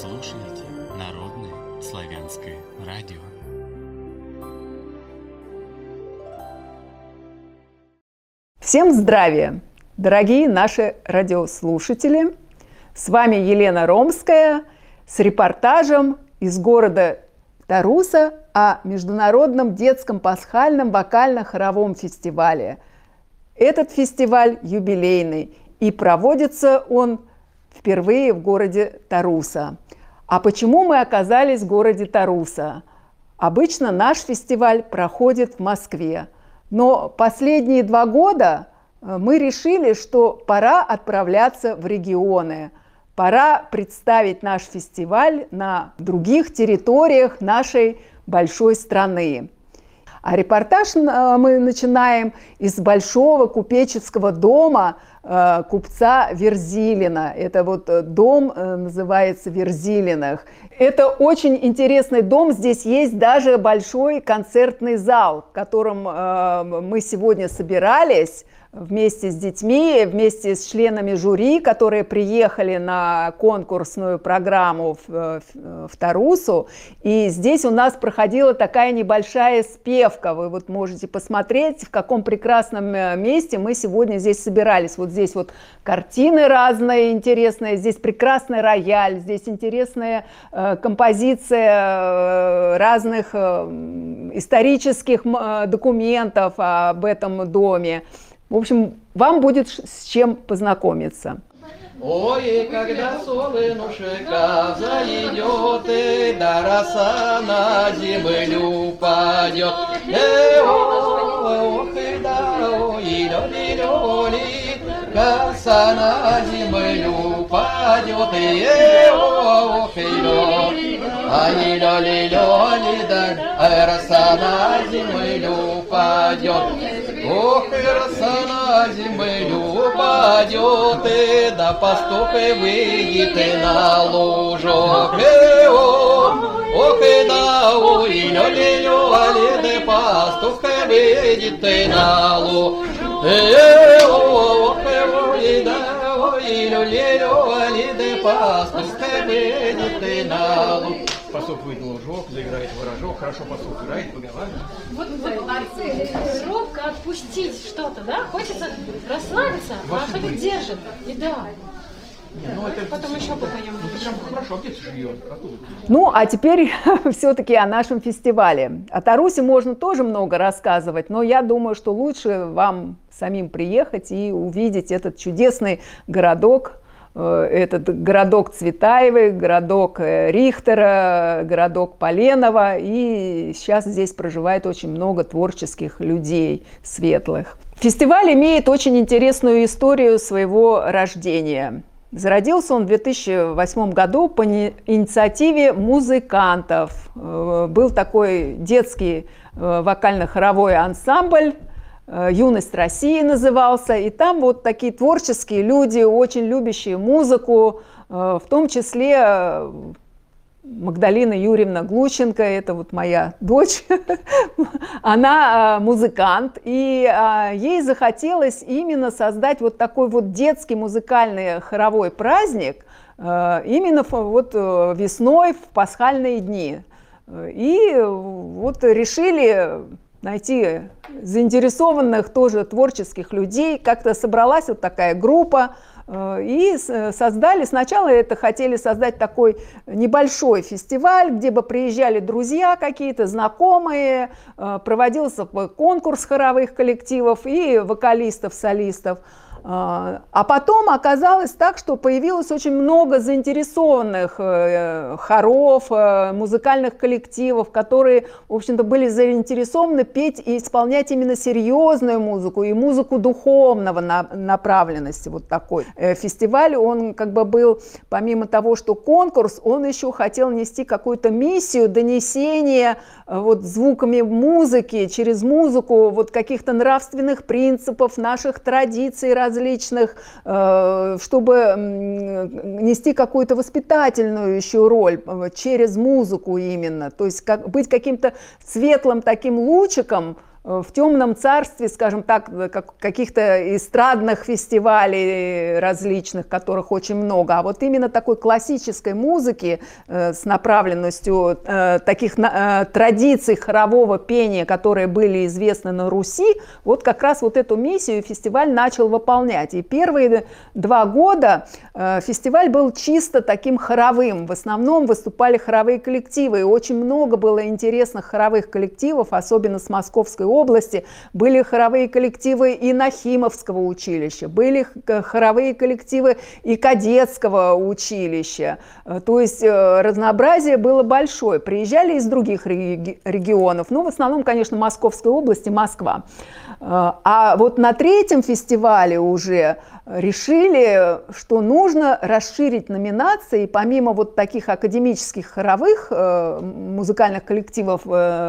слушаете Народное славянское радио. Всем здравия, дорогие наши радиослушатели! С вами Елена Ромская с репортажем из города Таруса о Международном детском пасхальном вокально-хоровом фестивале. Этот фестиваль юбилейный, и проводится он впервые в городе Таруса. А почему мы оказались в городе Таруса? Обычно наш фестиваль проходит в Москве. Но последние 2 года мы решили, что пора отправляться в регионы. Пора представить наш фестиваль на других территориях нашей большой страны. А репортаж мы начинаем из большого купеческого дома купца Верзилина. Это вот дом называется Верзилиных. Это очень интересный дом. Здесь есть даже большой концертный зал, в котором мы сегодня собирались вместе с детьми, вместе с членами жюри, которые приехали на конкурсную программу в Тарусу. И здесь у нас проходила такая небольшая спевка. Вы вот можете посмотреть, в каком прекрасном месте мы сегодня здесь собирались. Вот здесь вот картины разные, интересные. Здесь прекрасный рояль, здесь интересная композиция разных исторических документов об этом доме. В общем, вам будет с чем познакомиться. Ой, когда солнышко зайдет, и да роса на землю падет. Ох, и да, ой, лёли, коса на землю падет. Ох, и лёли, ай, лёли, да, роса на землю падет. Ох, и роса на землю упадет, и да пастух и выйдет и на лужок. Ох, и да, ой, лёли, да пастух и выйдет и на лужок. Ох, и да, ой, лёли, да пастух и выйдет и на лужок. Пастух выйдет на лужок, заиграет ворожок, хорошо пастух играет, выговаривает. Вот робко отпустить что-то, да? Хочется расслабиться, а что-то держит. И да. Потом еще попоем. Прям хорошо, где ты живешь? Ну, а теперь все-таки о нашем фестивале. О Тарусе можно тоже много рассказывать, но я думаю, что лучше вам самим приехать и увидеть этот чудесный городок. Этот городок Цветаевой, городок Рихтера, городок Поленова. И сейчас здесь проживает очень много творческих людей, светлых. Фестиваль имеет очень интересную историю своего рождения. Зародился он в 2008 году по инициативе музыкантов. Был такой детский вокально-хоровой ансамбль, «Юность России» назывался, и там вот такие творческие люди, очень любящие музыку, в том числе Магдалина Юрьевна Глущенко, это вот моя дочь, она музыкант, и ей захотелось именно создать вот такой вот детский музыкальный хоровой праздник именно вот весной в пасхальные дни. И вот решили найти заинтересованных тоже творческих людей. Как-то собралась вот такая группа и создали. Сначала хотели создать такой небольшой фестиваль, где бы приезжали друзья какие-то, знакомые, проводился конкурс хоровых коллективов и вокалистов, солистов. А потом оказалось так, что появилось очень много заинтересованных хоров, музыкальных коллективов, которые, в общем-то, были заинтересованы петь и исполнять именно серьезную музыку и музыку духовного направленности. Вот такой фестиваль, он как бы был, помимо того, что конкурс, он еще хотел нести какую-то миссию донесения вот звуками музыки, через музыку вот каких-то нравственных принципов, наших традиций различных, чтобы нести какую-то воспитательную еще роль через музыку именно. То есть быть каким-то светлым таким лучиком в темном царстве, скажем так, каких-то эстрадных фестивалей различных, которых очень много, а вот именно такой классической музыки с направленностью таких традиций хорового пения, которые были известны на Руси, вот как раз вот эту миссию фестиваль начал выполнять. И первые 2 года фестиваль был чисто таким хоровым. В основном выступали хоровые коллективы, и очень много было интересных хоровых коллективов, особенно с Московской области. Были хоровые коллективы и Нахимовского училища, были хоровые коллективы и Кадетского училища. То есть разнообразие было большое. Приезжали из других регионов, ну, в основном, конечно, Московской области, Москва. А вот на 3-м фестивале уже решили, что нужно расширить номинации, и помимо вот таких академических хоровых музыкальных коллективов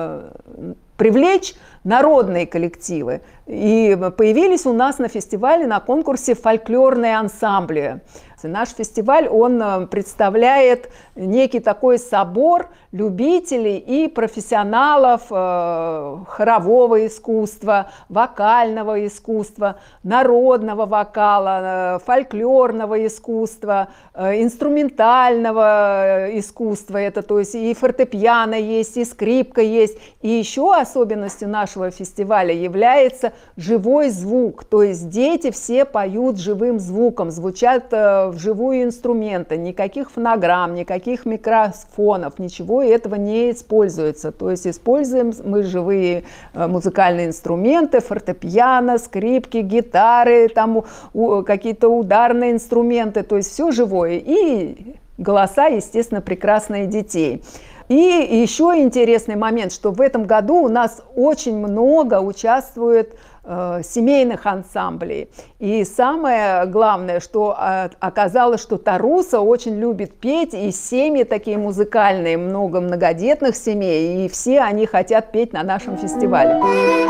привлечь народные коллективы. И появились у нас на фестивале, на конкурсе фольклорные ансамбли. Наш фестиваль, он представляет некий такой собор любителей и профессионалов хорового искусства, вокального искусства, народного вокала, фольклорного искусства, инструментального искусства. Это, то есть и фортепиано есть, и скрипка есть. И еще особенностью нашего фестиваля является живой звук. То есть дети все поют живым звуком, звучат вживую инструменты, никаких фонограмм, никаких микрофонов, ничего этого не используется. То есть используем мы живые музыкальные инструменты, фортепиано, скрипки, гитары, там какие-то ударные инструменты, то есть все живое. И голоса, естественно, прекрасные детей. И еще интересный момент, что в этом году у нас очень много участвует семейных ансамблей. И самое главное, что оказалось, что Таруса очень любит петь, и семьи такие музыкальные, много многодетных семей, и все они хотят петь на нашем фестивале.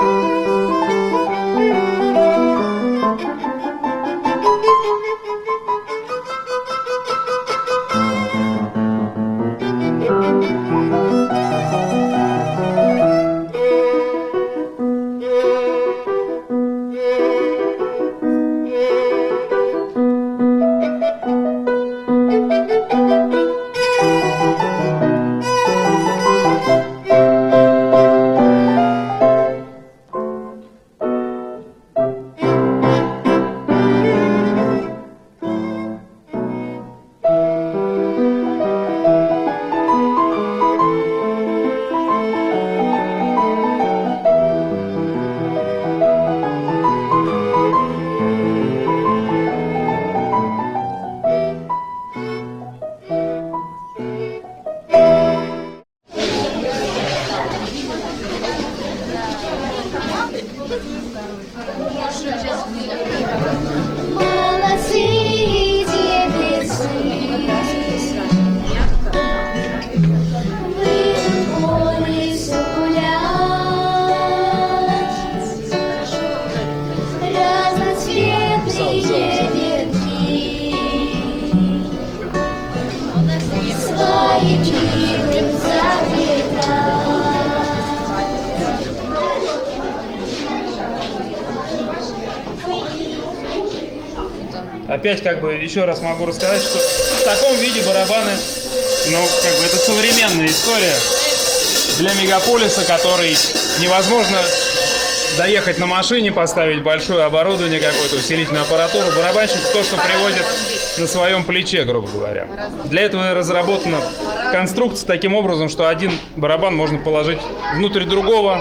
Опять как бы еще раз могу рассказать, что в таком виде барабаны, ну как бы это современная история для мегаполиса, который невозможно доехать на машине, поставить большое оборудование какое-то, усилительную аппаратуру. Барабанщик то, что привозит на своем плече, грубо говоря. Для этого разработана конструкция таким образом, что один барабан можно положить внутрь другого,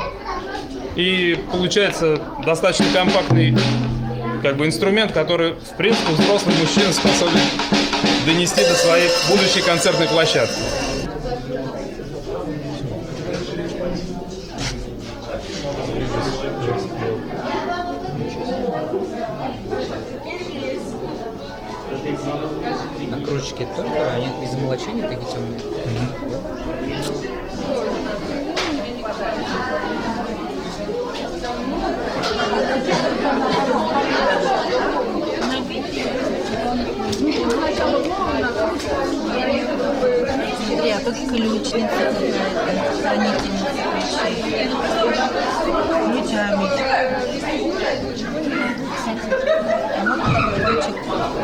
и получается достаточно компактный как бы инструмент, который, в принципе, взрослый мужчина способен донести до своей будущей концертной площадки. На кружечке только, они без молочения такие темные. Смотри, а как ключница какая-то, хранительница ключей. Ключ, а ничего не найду, кстати. А можно табличек?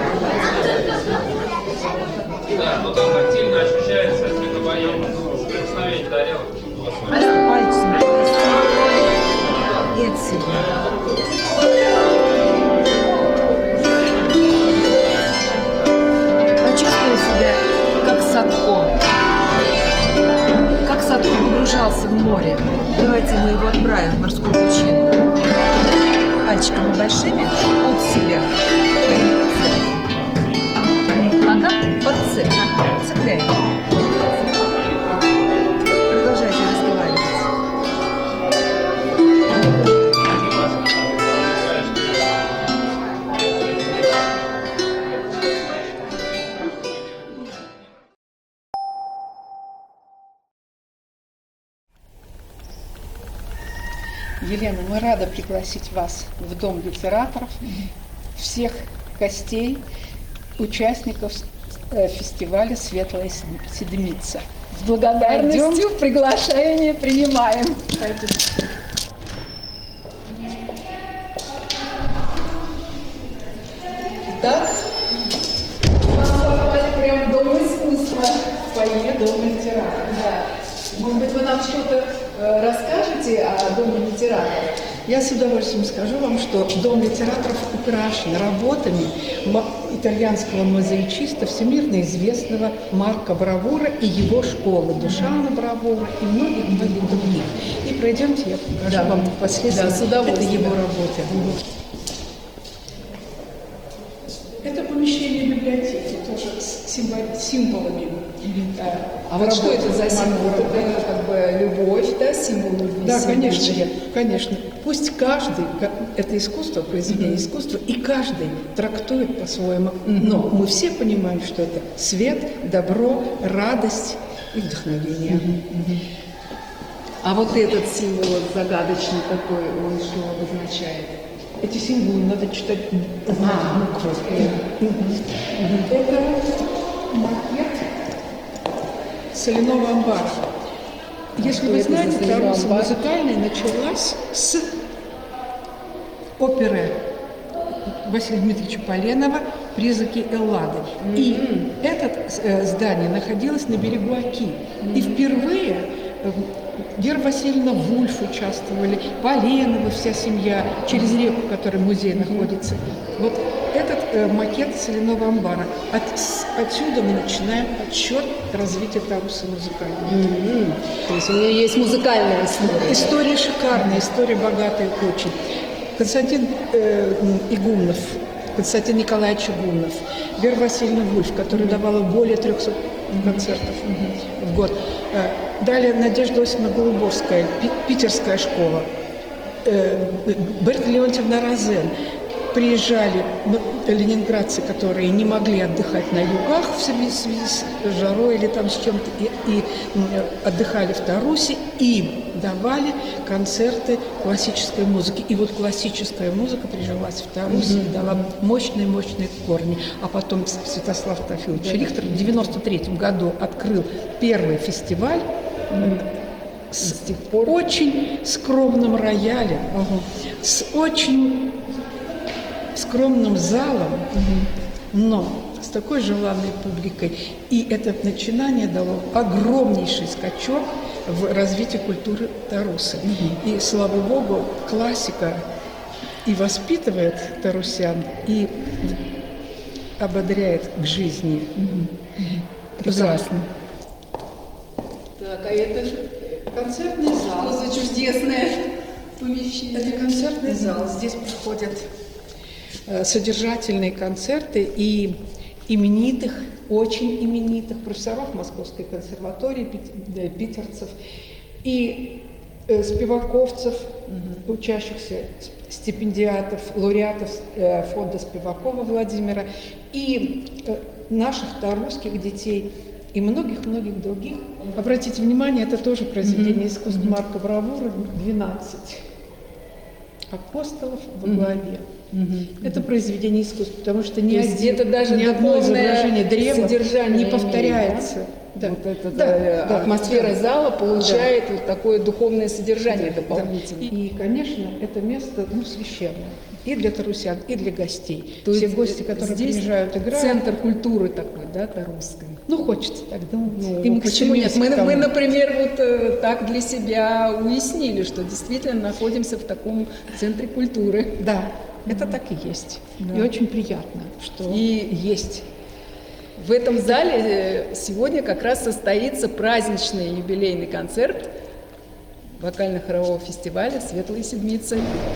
Да, но там активно ощущается прикосновение тарелок. Пальцем. И от себя. Почувствую себя как Садко. Как Садко погружался в море. Давайте мы его отправим в морскую пучину. Пальчиками большими от себя. Ага, под цепь. Цепляем. Продолжайте разговаривать. Елена, мы рады пригласить вас в Дом литераторов, всех гостей, участников фестиваля «Светлая седмица». С благодарностью приглашение принимаем. Да? Вас попали прямо в Дом искусства, в фойе Дома литераторов. Да. Может быть, вы нам что-то расскажете о Доме литераторов? Я с удовольствием скажу вам, что Дом литераторов украшен работами итальянского мозаичиста, всемирно известного Марко Бравура и его школы Душана Бравура и многих-многих других. И пройдемте, я покажу вам непосредственно. Да, с удовольствием. Это его работы. Это помещение библиотеки, тоже с символами. А вот что это за символ? Это как бы любовь, да, символ любви? Да, конечно, конечно. Пусть каждый, это искусство, произведение искусства, и каждый трактует по-своему. Но мы все понимаем, что это свет, добро, радость и вдохновение. А вот этот символ вот загадочный такой, он что обозначает? Эти символы надо читать буквы. Это макет соляного амбара. Если вы знаете, Таруса музыкальная началась с оперы Василия Дмитриевича Поленова «Призраки Эллады». И это здание находилось на берегу Оки. И впервые Вера Васильевна Вульф участвовали, Поленова, вся семья, через реку, в которой музей находится. Вот этот макет соляного амбара. Отсюда мы начинаем отсчет развития Таруса музыкального. То есть у нее есть музыкальная история. История шикарная, история богатая очень. Константин Игумнов, Константин Николаевич Игумнов, Вера Васильевна Вульф, которая давала более 300 концертов в год. Далее Надежда Осиповна Голубовская, питерская школа. Берта Леонтьевна Розен. Приезжали ленинградцы, которые не могли отдыхать на югах в связи с жарой или там с чем-то, и отдыхали в Тарусе, им давали концерты классической музыки. И вот классическая музыка прижилась в Тарусе и дала мощные-мощные корни. А потом Святослав Тафилович Рихтер в 1993 году открыл первый фестиваль с очень скромным роялем, с очень скромным залом, но с такой желанной публикой. И это начинание дало огромнейший скачок в развитии культуры Тарусы. И, слава Богу, классика и воспитывает тарусян, и ободряет к жизни. Прекрасно. Так, а это же концертный зал. Что за чудесное помещение? Это концертный зал. Здесь проходят содержательные концерты и именитых, очень именитых профессоров Московской консерватории, питерцев, и спиваковцев, учащихся, стипендиатов, лауреатов фонда Спивакова Владимира, и наших тарусских детей, и многих-многих других. Обратите внимание, это тоже произведение искусства Марко Бравура, 12 апостолов во главе. Это произведение искусства, потому что ни одно изображение древа не повторяется Да. Вот эта Да, атмосфера да. зала получает вот такое духовное содержание дополнительное. И, конечно, это место священное. И для тарусян, и для гостей. То Все есть гости, которые здесь приезжают, играют. центр культуры такой, да, тарусской. Хочется так думать. Ну, И мы почему нет? стремимся к тому. Мы, например, вот так для себя уяснили, что действительно находимся в таком центре культуры. Да, это так и есть. Да. И очень приятно, что И есть. в этом зале сегодня как раз состоится праздничный юбилейный концерт вокально-хорового фестиваля «Светлые седмицы».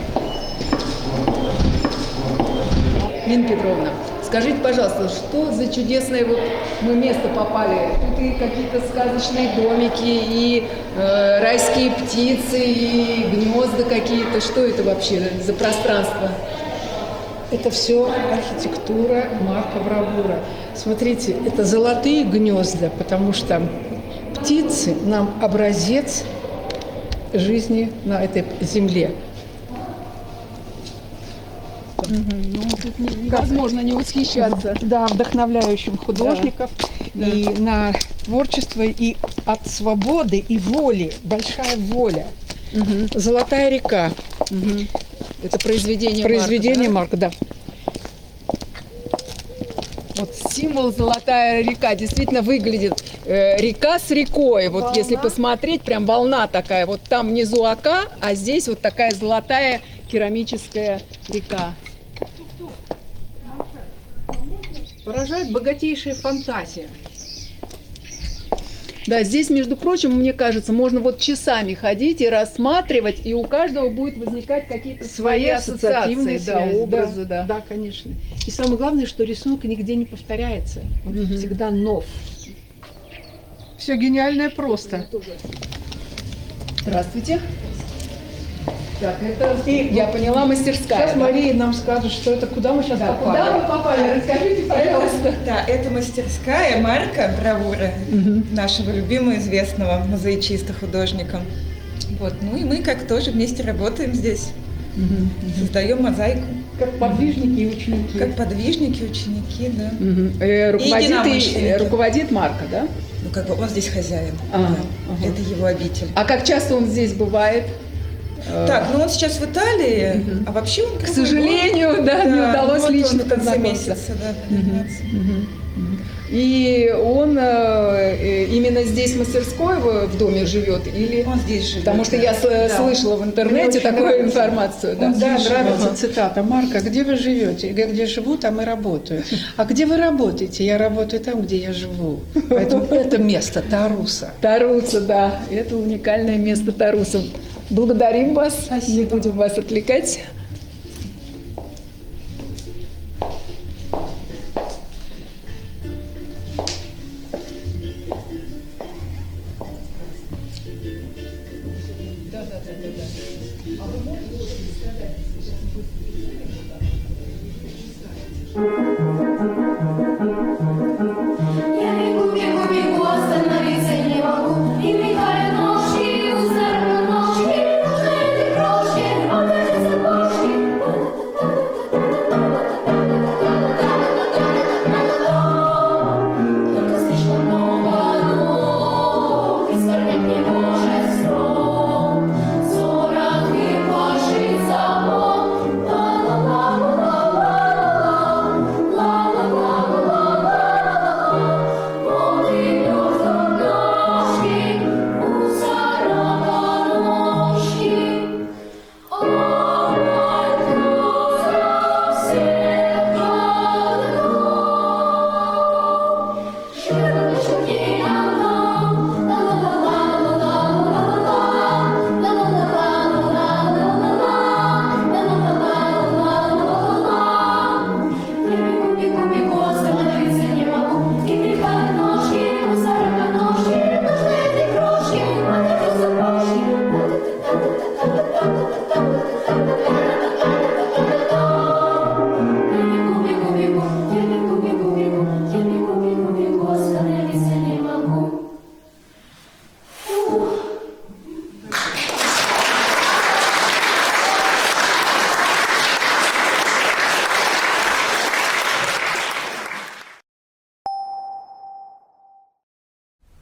Нина Петровна, скажите, пожалуйста, что за чудесное вот мы место попали? Тут и какие-то сказочные домики, и райские птицы, и гнезда какие-то. Что это вообще за пространство? Это все архитектура Марка Бравура. Смотрите, это золотые гнезда, потому что птицы нам образец жизни на этой земле. Тут невозможно не восхищаться. Да, вдохновляющим художников и на творчество, и от свободы и воли, большая воля. Золотая река. Это произведение Произведение Марка, Марка, да. да? Вот символ «Золотая река» действительно выглядит река с рекой. Вот если посмотреть, прям волна такая. Вот там внизу Ока, а здесь вот такая золотая керамическая река. Поражает богатейшая фантазия. Да, здесь, между прочим, мне кажется, можно вот часами ходить и рассматривать, и у каждого будет возникать какие-то свои ассоциации, да, связи, образы, да. Да, конечно. И самое главное, что рисунок нигде не повторяется. Он всегда нов. Все гениальное просто. Здравствуйте. Так, это, я поняла, мастерская. Сейчас Мария нам скажет, что это, куда мы сейчас попали. Куда вы попали? Расскажите, пожалуйста. Да, это мастерская Марка Бравура, нашего любимого, известного мозаичиста, художника. Вот, ну и мы как тоже вместе работаем здесь, создаем мозаику. Как подвижники и ученики. Как подвижники, ученики, да. Руководит Марка, да? Ну как бы он здесь хозяин, Ага, да. Это его обитель. А как часто он здесь бывает? Так, ну он сейчас в Италии, а вообще он... К сожалению, да, не удалось вот лично он в конце познакомиться. месяца, да, подниматься. И он именно здесь в мастерской в доме живет? Или... Он здесь живет. Потому что я слышала в интернете такую информацию. Да, Да, нравится цитата Марка. Где вы живете? Где живу, там и работаю. А где вы работаете? Я работаю там, где я живу. Поэтому это место Таруса. Таруса, да. Это уникальное место Таруса. Благодарим вас. Не будем вас отвлекать. Я бегу, остановиться не могу, и мигают ножки, узнаю ножки, нужны эти крошки, он кажется,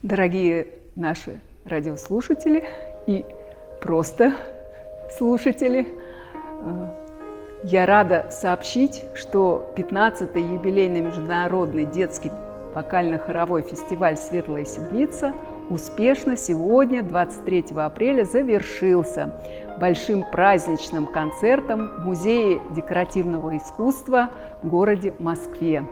Дорогие наши радиослушатели и просто слушатели, я рада сообщить, что 15-й юбилейный международный детский вокально-хоровой фестиваль «Светлая Седмица» успешно сегодня, 23 апреля, завершился большим праздничным концертом в Музее декоративного искусства в городе Москве.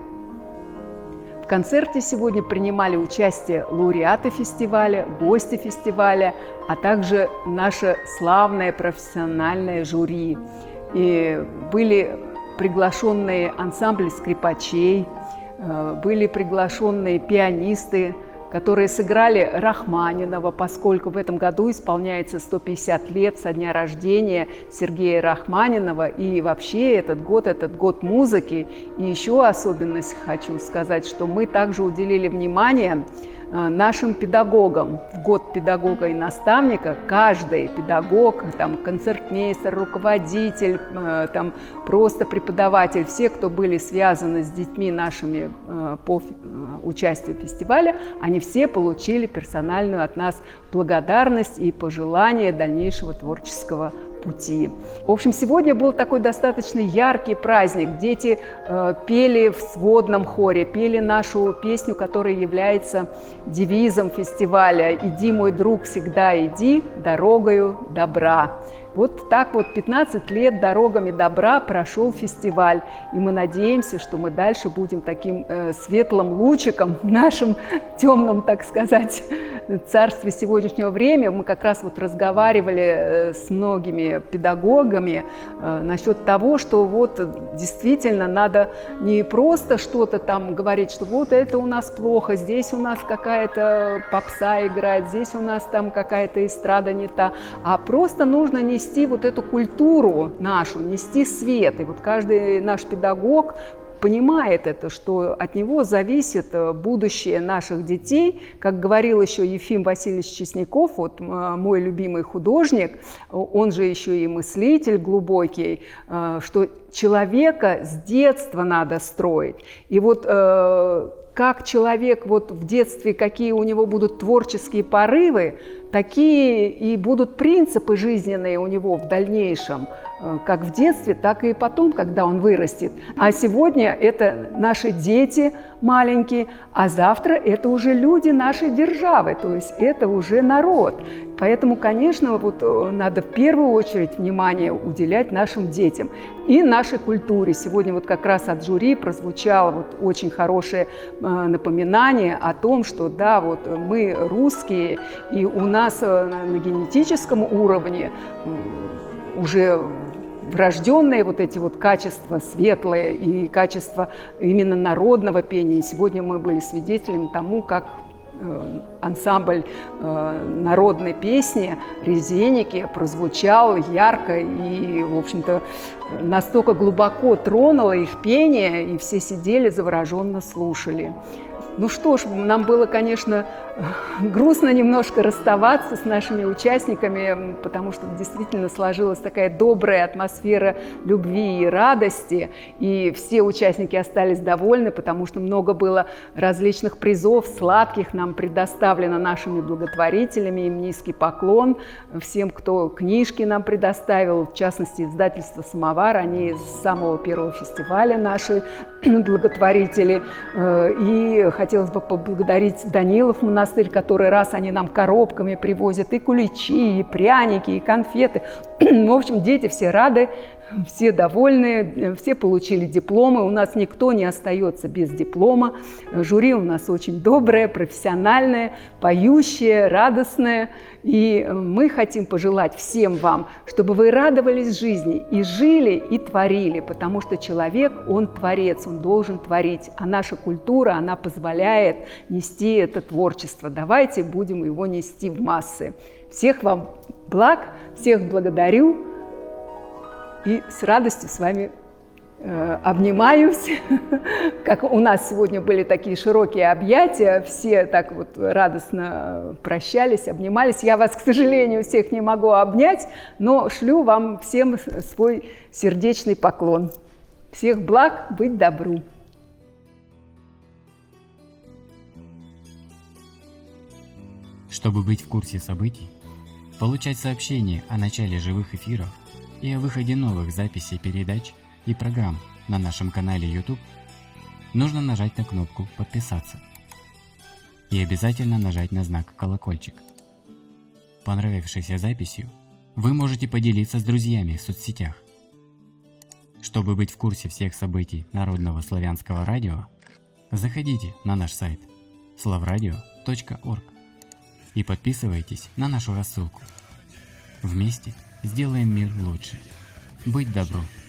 В концерте сегодня принимали участие лауреаты фестиваля, гости фестиваля, а также наше славное профессиональное жюри. И были приглашенные ансамбли скрипачей, были приглашенные пианисты, которые сыграли Рахманинова, поскольку в этом году исполняется 150 лет со дня рождения Сергея Рахманинова. И вообще этот год музыки. И еще особенность хочу сказать, что мы также уделили внимание нашим педагогам. В год педагога и наставника каждый педагог, там, концертмейстер, руководитель, там, просто преподаватель, все, кто были связаны с детьми нашими по участию в фестивале, они все получили персональную от нас благодарность и пожелание дальнейшего творческого пути. В общем, сегодня был такой достаточно яркий праздник. Дети пели в сводном хоре, пели нашу песню, которая является девизом фестиваля «Иди, мой друг, всегда иди, дорогою добра». Вот так вот 15 лет дорогами добра прошел фестиваль. И мы надеемся, что мы дальше будем таким светлым лучиком в нашем темном, так сказать, царстве сегодняшнего времени. Мы как раз вот разговаривали с многими педагогами насчет того, что вот действительно надо не просто что-то там говорить, что вот это у нас плохо, здесь у нас какая-то попса играет, здесь у нас там какая-то эстрада не та, а просто нужно нести вот эту культуру нашу, нести свет. И вот каждый наш педагог понимает это, что от него зависит будущее наших детей. Как говорил еще Ефим Васильевич Чесняков, вот мой любимый художник, он же еще и мыслитель глубокий, что человека с детства надо строить. И вот как человек вот в детстве, какие у него будут творческие порывы, такие и будут принципы жизненные у него в дальнейшем, как в детстве, так и потом, когда он вырастет. А сегодня это наши дети маленькие, а завтра это уже люди нашей державы, то есть это уже народ. Поэтому, конечно, вот надо в первую очередь внимание уделять нашим детям и нашей культуре. Сегодня вот как раз от жюри прозвучало вот очень хорошее напоминание о том, что да, вот мы русские, и у нас на генетическом уровне уже врожденные вот эти вот качества светлые и качества именно народного пения. И сегодня мы были свидетелями тому, как ансамбль народной песни «Резеники» прозвучал ярко и, в общем-то, настолько глубоко тронуло их пение, и все сидели завороженно слушали. Ну что ж, нам было, конечно, грустно немножко расставаться с нашими участниками, потому что действительно сложилась такая добрая атмосфера любви и радости, и все участники остались довольны, потому что много было различных призов, сладких нам предоставлено нашими благотворителями, им низкий поклон всем, кто книжки нам предоставил, в частности, издательство «Самовар», они с самого первого фестиваля наши благотворители, и хотелось бы поблагодарить Данилов монастырь, который раз они нам коробками привозят и куличи, и пряники, и конфеты. В общем, дети все рады, все довольны, все получили дипломы. У нас никто не остается без диплома. Жюри у нас очень доброе, профессиональное, поющее, радостное. И мы хотим пожелать всем вам, чтобы вы радовались жизни и жили, и творили, потому что человек, он творец, он должен творить. А наша культура, она позволяет нести это творчество. Давайте будем его нести в массы. Всех вам благ, всех благодарю и с радостью с вами обнимаюсь. Как у нас сегодня были такие широкие объятия, все так вот радостно прощались, обнимались. Я вас, к сожалению, всех не могу обнять, но шлю вам всем свой сердечный поклон. Всех благ, быть добру. Чтобы быть в курсе событий, получать сообщения о начале живых эфиров и о выходе новых записей передач и программ на нашем канале YouTube, нужно нажать на кнопку «Подписаться» и обязательно нажать на знак «Колокольчик». Понравившейся записью вы можете поделиться с друзьями в соцсетях. Чтобы быть в курсе всех событий Народного славянского радио, заходите на наш сайт slavradio.org и подписывайтесь на нашу рассылку. Вместе сделаем мир лучше. Быть добру!